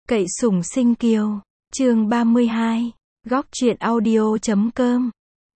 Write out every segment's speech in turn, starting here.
Cậy sủng sinh kiều. Chương 32. Góc truyện audio.com.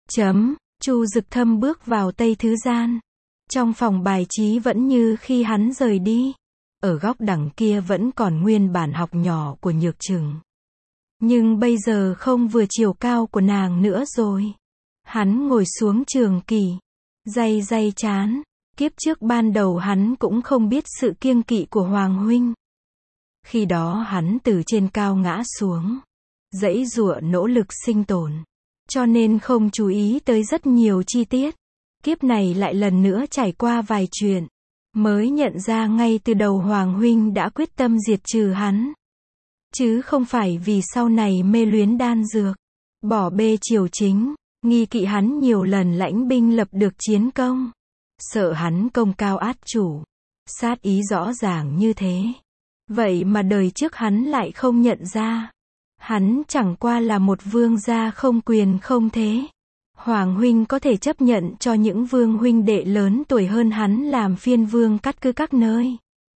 Chu Dực Thâm bước vào Tây Thứ Gian. Trong phòng bài trí vẫn như khi hắn rời đi. Ở góc đằng kia vẫn còn nguyên bản học nhỏ của Nhược Trừng. Nhưng bây giờ không vừa chiều cao của nàng nữa rồi. Hắn ngồi xuống trường kỷ. Day chán. Kiếp trước ban đầu hắn cũng không biết sự kiêng kỵ của Hoàng huynh. Khi đó hắn từ trên cao ngã xuống. Giãy giụa nỗ lực sinh tồn. Cho nên không chú ý tới rất nhiều chi tiết. Kiếp này lại lần nữa trải qua vài chuyện. Mới nhận ra ngay từ đầu Hoàng huynh đã quyết tâm diệt trừ hắn. Chứ không phải vì sau này mê luyến đan dược. Bỏ bê triều chính. Nghi kỵ hắn nhiều lần lãnh binh lập được chiến công. Sợ hắn công cao át chủ. Sát ý rõ ràng như thế. Vậy mà đời trước hắn lại không nhận ra. Hắn chẳng qua là một vương gia không quyền không thế. Hoàng huynh có thể chấp nhận cho những vương huynh đệ lớn tuổi hơn hắn làm phiên vương cắt cứ các nơi.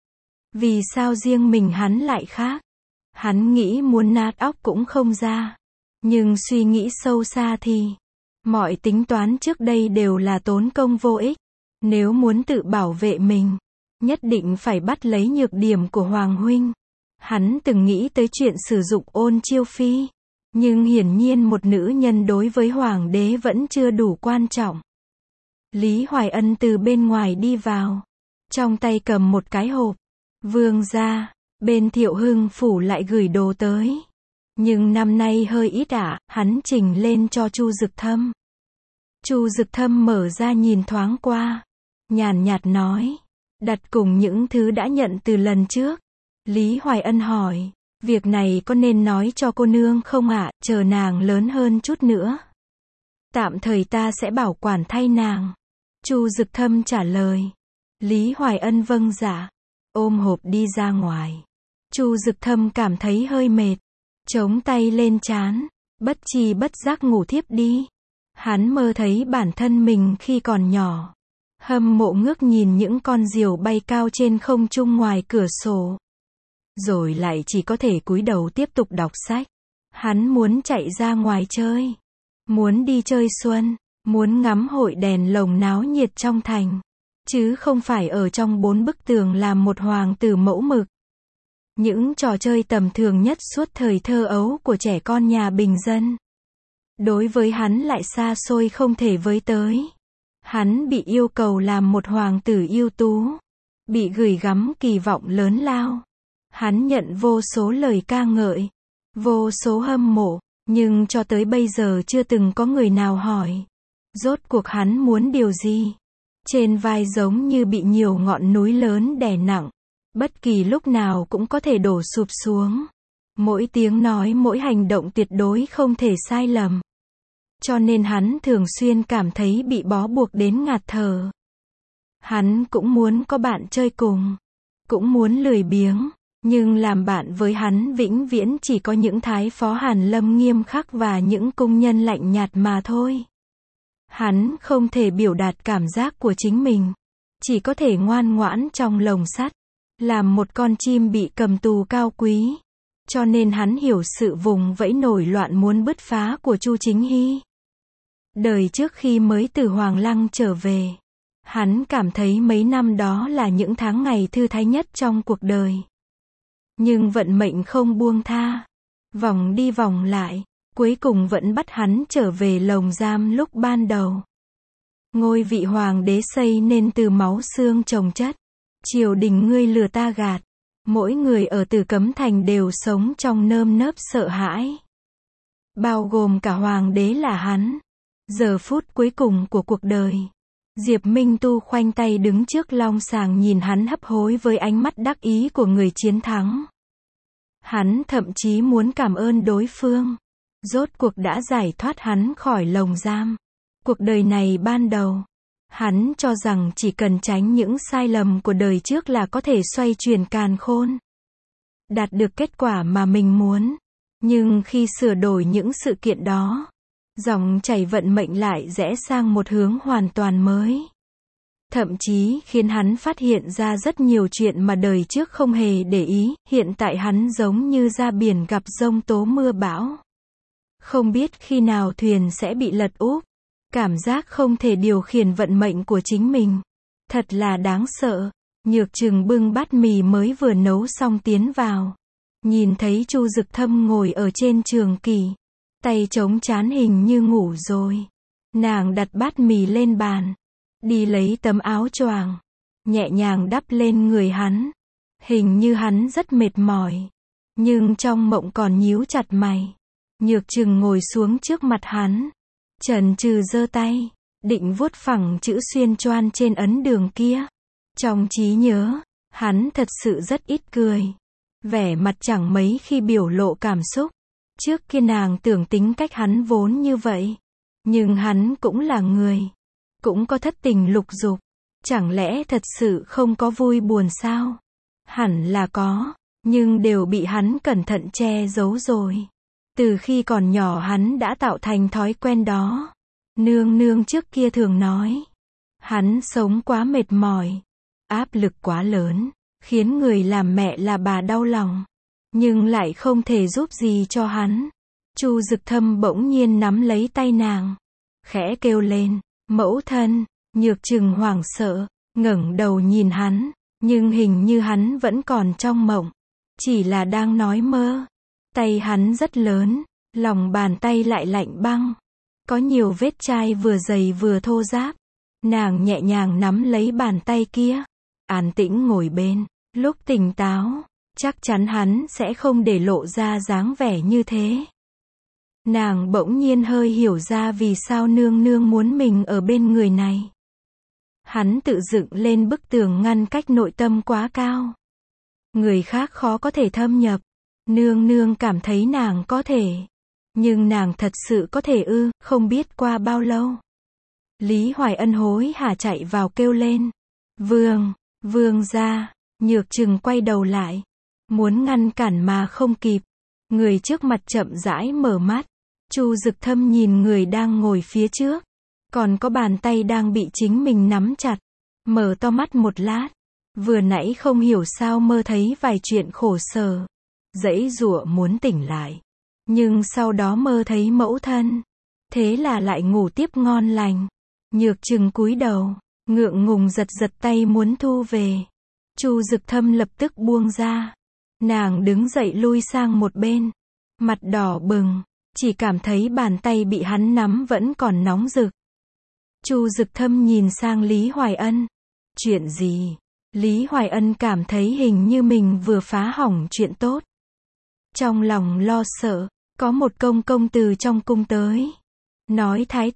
Vì sao riêng mình hắn lại khác? Hắn nghĩ muốn nát óc cũng không ra. Nhưng suy nghĩ sâu xa thì mọi tính toán trước đây đều là tốn công vô ích. Nếu muốn tự bảo vệ mình, nhất định phải bắt lấy nhược điểm của Hoàng huynh. Hắn từng nghĩ tới chuyện sử dụng Ôn Chiêu Phi. Nhưng hiển nhiên một nữ nhân đối với Hoàng đế vẫn chưa đủ quan trọng. Lý Hoài Ân từ bên ngoài đi vào. Trong tay cầm một cái hộp. Vương gia, bên Thiệu Hưng phủ lại gửi đồ tới. Nhưng năm nay hơi ít hắn trình lên cho Chu Dực Thâm. Chu Dực Thâm mở ra nhìn thoáng qua. Nhàn nhạt nói. Đặt cùng những thứ đã nhận từ lần trước. Lý Hoài Ân hỏi. Việc này có nên nói cho cô nương không ạ, chờ nàng lớn hơn chút nữa. Tạm thời ta sẽ bảo quản thay nàng. Chu Dực Thâm trả lời. Lý Hoài Ân vâng dạ. Ôm hộp đi ra ngoài. Chu Dực Thâm cảm thấy hơi mệt. Chống tay lên trán. Bất tri bất giác ngủ thiếp đi. Hắn mơ thấy bản thân mình khi còn nhỏ. Hâm mộ ngước nhìn những con diều bay cao trên không trung ngoài cửa sổ. Rồi lại chỉ có thể cúi đầu tiếp tục đọc sách. Hắn muốn chạy ra ngoài chơi. Muốn đi chơi xuân. Muốn ngắm hội đèn lồng náo nhiệt trong thành. Chứ không phải ở trong 4 bức tường làm một hoàng tử mẫu mực. Những trò chơi tầm thường nhất suốt thời thơ ấu của trẻ con nhà bình dân. Đối với hắn lại xa xôi không thể với tới. Hắn bị yêu cầu làm một hoàng tử ưu tú. Bị gửi gắm kỳ vọng lớn lao. Hắn nhận vô số lời ca ngợi. Vô số hâm mộ. Nhưng cho tới bây giờ chưa từng có người nào hỏi. Rốt cuộc hắn muốn điều gì? Trên vai giống như bị nhiều ngọn núi lớn đè nặng. Bất kỳ lúc nào cũng có thể đổ sụp xuống. Mỗi tiếng nói mỗi hành động tuyệt đối không thể sai lầm. Cho nên hắn thường xuyên cảm thấy bị bó buộc đến ngạt thở. Hắn cũng muốn có bạn chơi cùng. Cũng muốn lười biếng. Nhưng làm bạn với hắn vĩnh viễn chỉ có những thái phó Hàn Lâm nghiêm khắc và những cung nhân lạnh nhạt mà thôi. Hắn không thể biểu đạt cảm giác của chính mình. Chỉ có thể ngoan ngoãn trong lồng sắt. Làm một con chim bị cầm tù cao quý. Cho nên hắn hiểu sự vùng vẫy nổi loạn muốn bứt phá của Chu Chính Hy. Đời trước khi mới từ Hoàng Lăng trở về. Hắn cảm thấy mấy năm đó là những tháng ngày thư thái nhất trong cuộc đời. Nhưng vận mệnh không buông tha. Vòng đi vòng lại. Cuối cùng vẫn bắt hắn trở về lồng giam lúc ban đầu. Ngôi vị hoàng đế xây nên từ máu xương chồng chất. Triều đình ngươi lừa ta gạt. Mỗi người ở Tử Cấm Thành đều sống trong nơm nớp sợ hãi. Bao gồm cả hoàng đế là hắn. Giờ phút cuối cùng của cuộc đời. Diệp Minh Tu khoanh tay đứng trước long sàng nhìn hắn hấp hối với ánh mắt đắc ý của người chiến thắng. Hắn thậm chí muốn cảm ơn đối phương. Rốt cuộc đã giải thoát hắn khỏi lồng giam. Cuộc đời này ban đầu. Hắn cho rằng chỉ cần tránh những sai lầm của đời trước là có thể xoay chuyển càn khôn. Đạt được kết quả mà mình muốn. Nhưng khi sửa đổi những sự kiện đó. Dòng chảy vận mệnh lại rẽ sang một hướng hoàn toàn mới. Thậm chí khiến hắn phát hiện ra rất nhiều chuyện mà đời trước không hề để ý, hiện tại hắn giống như ra biển gặp giông tố mưa bão. Không biết khi nào thuyền sẽ bị lật úp. Cảm giác không thể điều khiển vận mệnh của chính mình. Thật là đáng sợ. Nhược Trừng bưng bát mì mới vừa nấu xong tiến vào. Nhìn thấy Chu Dực Thâm ngồi ở trên trường kỷ. Tay chống trán hình như ngủ rồi. Nàng đặt bát mì lên bàn. Đi lấy tấm áo choàng. Nhẹ nhàng đắp lên người hắn. Hình như hắn rất mệt mỏi. Nhưng trong mộng còn nhíu chặt mày. Nhược Trừng ngồi xuống trước mặt hắn. Chần chừ giơ tay. Định vuốt phẳng chữ xuyên choan trên ấn đường kia. Trong trí nhớ, hắn thật sự rất ít cười. Vẻ mặt chẳng mấy khi biểu lộ cảm xúc. Trước kia nàng tưởng tính cách hắn vốn như vậy. Nhưng hắn cũng là người. Cũng có thất tình lục dục. Chẳng lẽ thật sự không có vui buồn sao? Hẳn là có. Nhưng đều bị hắn cẩn thận che giấu rồi. Từ khi còn nhỏ hắn đã tạo thành thói quen đó. Nương nương trước kia thường nói. Hắn sống quá mệt mỏi. Áp lực quá lớn. Khiến người làm mẹ là bà đau lòng. Nhưng lại không thể giúp gì cho hắn. Chu Dực Thâm bỗng nhiên nắm lấy tay nàng. Khẽ kêu lên. Mẫu thân. Nhược Trừng hoảng sợ. Ngẩng đầu nhìn hắn. Nhưng hình như hắn vẫn còn trong mộng. Chỉ là đang nói mơ. Tay hắn rất lớn. Lòng bàn tay lại lạnh băng. Có nhiều vết chai vừa dày vừa thô ráp. Nàng nhẹ nhàng nắm lấy bàn tay kia. An tĩnh ngồi bên. Lúc tỉnh táo, chắc chắn hắn sẽ không để lộ ra dáng vẻ như thế. Nàng bỗng nhiên hơi hiểu ra vì sao nương nương muốn mình ở bên người này. Hắn tự dựng lên bức tường ngăn cách nội tâm quá cao. Người khác khó có thể thâm nhập. Nương nương cảm thấy nàng có thể. Nhưng nàng thật sự có thể ư, không biết qua bao lâu. Lý Hoài Ân hối hả chạy vào kêu lên. Vương gia. Nhược Trừng quay đầu lại. Muốn ngăn cản mà không kịp. Người trước mặt chậm rãi mở mắt. Chu Dực Thâm nhìn người đang ngồi phía trước. Còn có bàn tay đang bị chính mình nắm chặt. Mở to mắt một lát. Vừa nãy không hiểu sao mơ thấy vài chuyện khổ sở. Giãy giụa muốn tỉnh lại. Nhưng sau đó mơ thấy mẫu thân. Thế là lại ngủ tiếp ngon lành. Nhược Trừng cúi đầu. Ngượng ngùng giật tay muốn thu về. Chu Dực Thâm lập tức buông ra. Nàng đứng dậy lui sang một bên. Mặt đỏ bừng. Chỉ cảm thấy bàn tay bị hắn nắm vẫn còn nóng rực. Chu Dực Thâm nhìn sang Lý Hoài Ân. Chuyện gì? Lý Hoài Ân cảm thấy hình như mình vừa phá hỏng chuyện tốt. Trong lòng lo sợ. Có một công từ trong cung tới. Nói thái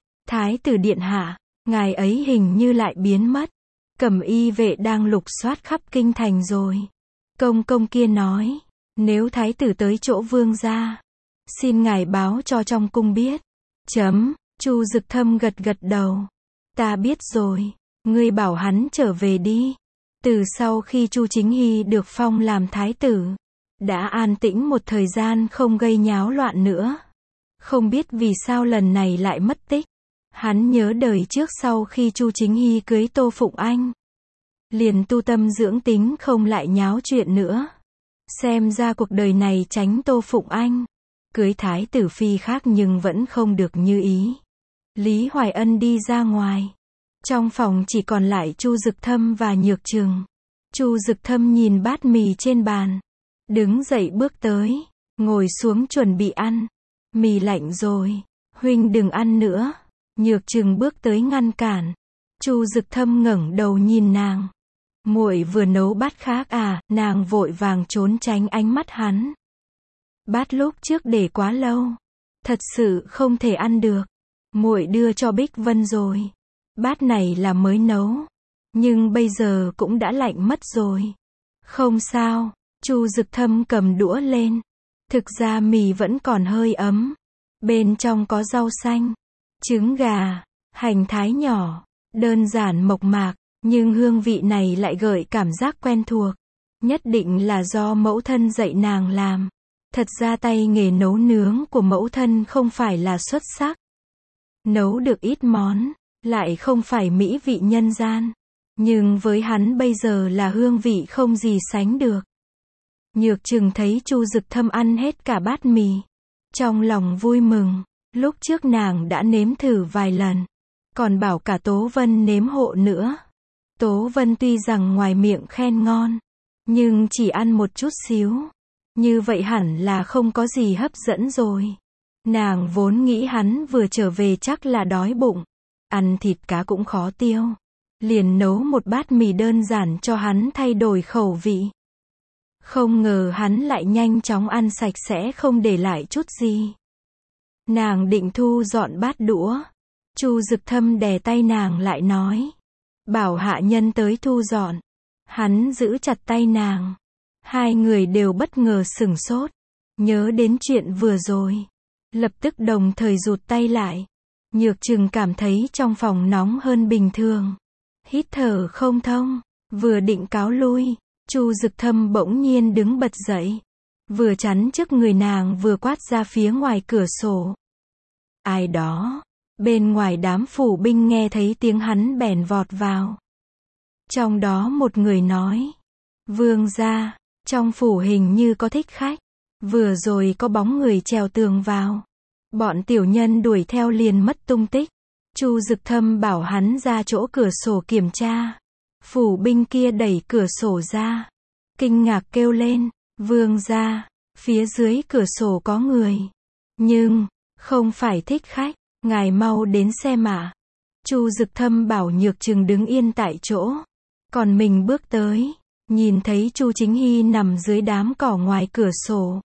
tử điện hạ. Ngài ấy hình như lại biến mất. Cẩm y vệ đang lục soát khắp kinh thành rồi. Công kia nói. Nếu thái tử tới chỗ vương gia. Xin ngài báo cho trong cung biết. Chu Dực Thâm gật đầu. Ta biết rồi. Ngươi bảo hắn trở về đi. Từ sau khi Chu Chính Hy được phong làm thái tử. Đã an tĩnh một thời gian không gây nháo loạn nữa. Không biết vì sao lần này lại mất tích. Hắn nhớ đời trước sau khi Chu Chính Hy cưới Tô Phụng Anh. Liền tu tâm dưỡng tính không lại nháo chuyện nữa. Xem ra cuộc đời này tránh Tô Phụng Anh. Cưới thái tử phi khác nhưng vẫn không được như ý. Lý Hoài Ân đi ra ngoài. Trong phòng chỉ còn lại Chu Dực Thâm và Nhược Trừng. Chu Dực Thâm nhìn bát mì trên bàn. Đứng dậy bước tới. Ngồi xuống chuẩn bị ăn. Mì lạnh rồi. Huynh đừng ăn nữa. Nhược Trừng bước tới ngăn cản. Chu Dực Thâm ngẩng đầu nhìn nàng. Muội vừa nấu bát khác à? Nàng vội vàng trốn tránh ánh mắt hắn. Bát lúc trước để quá lâu. Thật sự không thể ăn được. Muội đưa cho Bích Vân rồi. Bát này là mới nấu. Nhưng bây giờ cũng đã lạnh mất rồi. Không sao. Chu Dực Thâm cầm đũa lên. Thực ra mì vẫn còn hơi ấm. Bên trong có rau xanh, trứng gà, hành thái nhỏ. Đơn giản mộc mạc. Nhưng hương vị này lại gợi cảm giác quen thuộc. Nhất định là do mẫu thân dạy nàng làm. Thật ra tay nghề nấu nướng của mẫu thân không phải là xuất sắc. Nấu được ít món, lại không phải mỹ vị nhân gian. Nhưng với hắn bây giờ là hương vị không gì sánh được. Nhược Trừng thấy Chu Dực Thâm ăn hết cả bát mì. Trong lòng vui mừng, lúc trước nàng đã nếm thử vài lần. Còn bảo cả Tố Vân nếm hộ nữa. Tố Vân tuy rằng ngoài miệng khen ngon, nhưng chỉ ăn một chút xíu. Như vậy hẳn là không có gì hấp dẫn rồi. Nàng vốn nghĩ hắn vừa trở về chắc là đói bụng. Ăn thịt cá cũng khó tiêu. Liền nấu một bát mì đơn giản cho hắn thay đổi khẩu vị. Không ngờ hắn lại nhanh chóng ăn sạch sẽ không để lại chút gì. Nàng định thu dọn bát đũa. Chu Dực Thâm đè tay nàng lại nói. Bảo hạ nhân tới thu dọn. Hắn giữ chặt tay nàng. Hai người đều bất ngờ sửng sốt. Nhớ đến chuyện vừa rồi. Lập tức đồng thời rụt tay lại. Nhược Trừng cảm thấy trong phòng nóng hơn bình thường. Hít thở không thông. Vừa định cáo lui. Chu Dực Thâm bỗng nhiên đứng bật dậy. Vừa chắn trước người nàng vừa quát ra phía ngoài cửa sổ. Ai đó? Bên ngoài đám phủ binh nghe thấy tiếng hắn bèn vọt vào. Trong đó một người nói. Vương gia, trong phủ hình như có thích khách. Vừa rồi có bóng người trèo tường vào. Bọn tiểu nhân đuổi theo liền mất tung tích. Chu Dực Thâm bảo hắn ra chỗ cửa sổ kiểm tra. Phủ binh kia đẩy cửa sổ ra. Kinh ngạc kêu lên. Vương gia, phía dưới cửa sổ có người. Nhưng, không phải thích khách. Ngài mau đến xem ạ. Chu Dực Thâm bảo Nhược Trừng đứng yên tại chỗ. Còn mình bước tới. Nhìn thấy Chu Chính Hy nằm dưới đám cỏ ngoài cửa sổ.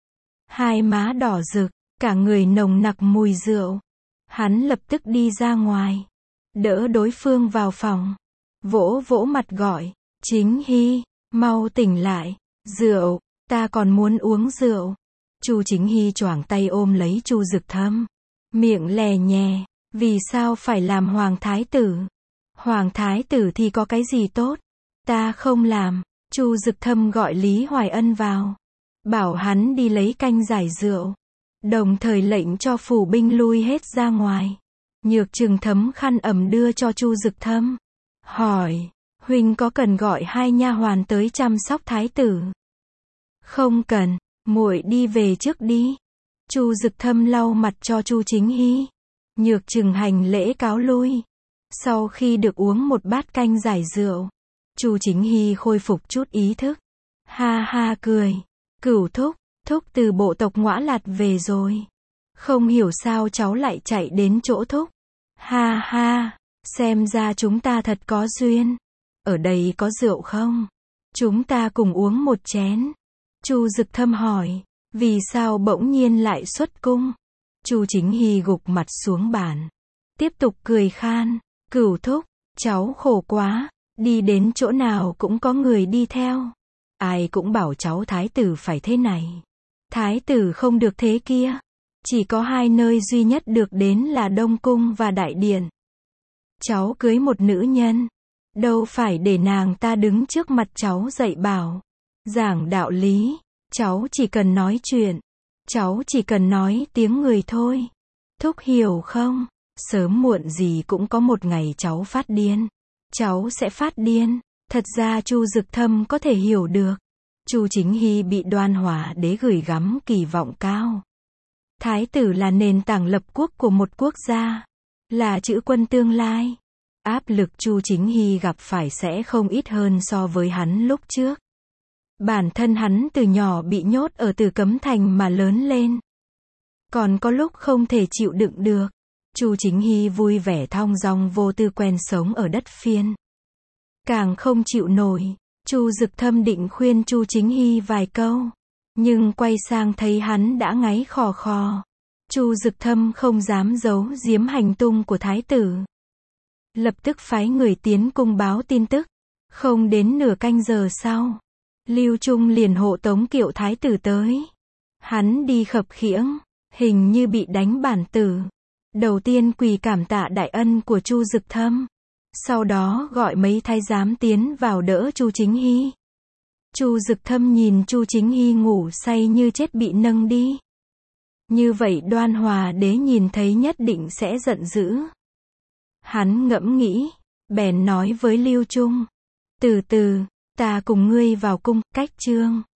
Hai má đỏ rực. Cả người nồng nặc mùi rượu. Hắn lập tức đi ra ngoài. Đỡ đối phương vào phòng. Vỗ vỗ mặt gọi. Chính Hy, mau tỉnh lại. Rượu, ta còn muốn uống rượu. Chu Chính Hy choàng tay ôm lấy Chu Dực Thâm. Miệng lè nhè. Vì sao phải làm hoàng thái tử? Hoàng thái tử thì có cái gì tốt? Ta không làm. Chu Dực Thâm gọi Lý Hoài Ân vào. Bảo hắn đi lấy canh giải rượu. Đồng thời lệnh cho phủ binh lui hết ra ngoài. Nhược Trừng thấm khăn ẩm đưa cho Chu Dực Thâm. Hỏi, huynh có cần gọi hai nha hoàn tới chăm sóc thái tử? Không cần, muội đi về trước đi. Chu Dực Thâm lau mặt cho Chu Chính Hy. Nhược Trừng hành lễ cáo lui. Sau khi được uống một bát canh giải rượu, Chu Chính Hy khôi phục chút ý thức. Ha ha cười. Cửu thúc, thúc từ bộ tộc Ngõa Lạt về rồi. Không hiểu sao cháu lại chạy đến chỗ thúc. Ha ha, xem ra chúng ta thật có duyên. Ở đây có rượu không? Chúng ta cùng uống một chén. Chu Dực Thâm hỏi, vì sao bỗng nhiên lại xuất cung? Chu Chính Hy gục mặt xuống bàn. Tiếp tục cười khan, Cửu thúc, cháu khổ quá, đi đến chỗ nào cũng có người đi theo. Ai cũng bảo cháu thái tử phải thế này. Thái tử không được thế kia. Chỉ có hai nơi duy nhất được đến là Đông Cung và Đại Điện. Cháu cưới một nữ nhân. Đâu phải để nàng ta đứng trước mặt cháu dạy bảo. Giảng đạo lý. Cháu chỉ cần nói chuyện. Cháu chỉ cần nói tiếng người thôi. Thúc hiểu không? Sớm muộn gì cũng có một ngày cháu phát điên. Cháu sẽ phát điên. Thật ra Chu Dực Thâm có thể hiểu được. Chu Chính Hy bị Đoan Hỏa Đế gửi gắm kỳ vọng cao. Thái tử là nền tảng lập quốc của một quốc gia. Là chữ quân tương lai. Áp lực Chu Chính Hy gặp phải sẽ không ít hơn so với hắn lúc trước. Bản thân hắn từ nhỏ bị nhốt ở Tử Cấm Thành mà lớn lên. Còn có lúc không thể chịu đựng được. Chu Chính Hy vui vẻ thong dong vô tư quen sống ở đất Phiên. Càng không chịu nổi, Chu Dực Thâm định khuyên Chu Chính Hy vài câu. Nhưng quay sang thấy hắn đã ngáy khò khò. Chu Dực Thâm không dám giấu giếm hành tung của thái tử. Lập tức phái người tiến cung báo tin tức. Không đến nửa canh giờ sau, Lưu Trung liền hộ tống kiệu thái tử tới. Hắn đi khập khiễng, hình như bị đánh bản tử. Đầu tiên quỳ cảm tạ đại ân của Chu Dực Thâm. Sau đó gọi mấy thái giám tiến vào đỡ Chu Chính Hy. Chu Dực Thâm nhìn Chu Chính Hy ngủ say như chết bị nâng đi. Như vậy Đoan Hòa Đế nhìn thấy nhất định sẽ giận dữ. Hắn ngẫm nghĩ, bèn nói với Lưu Trung. Từ từ, ta cùng ngươi vào cung, cách chương.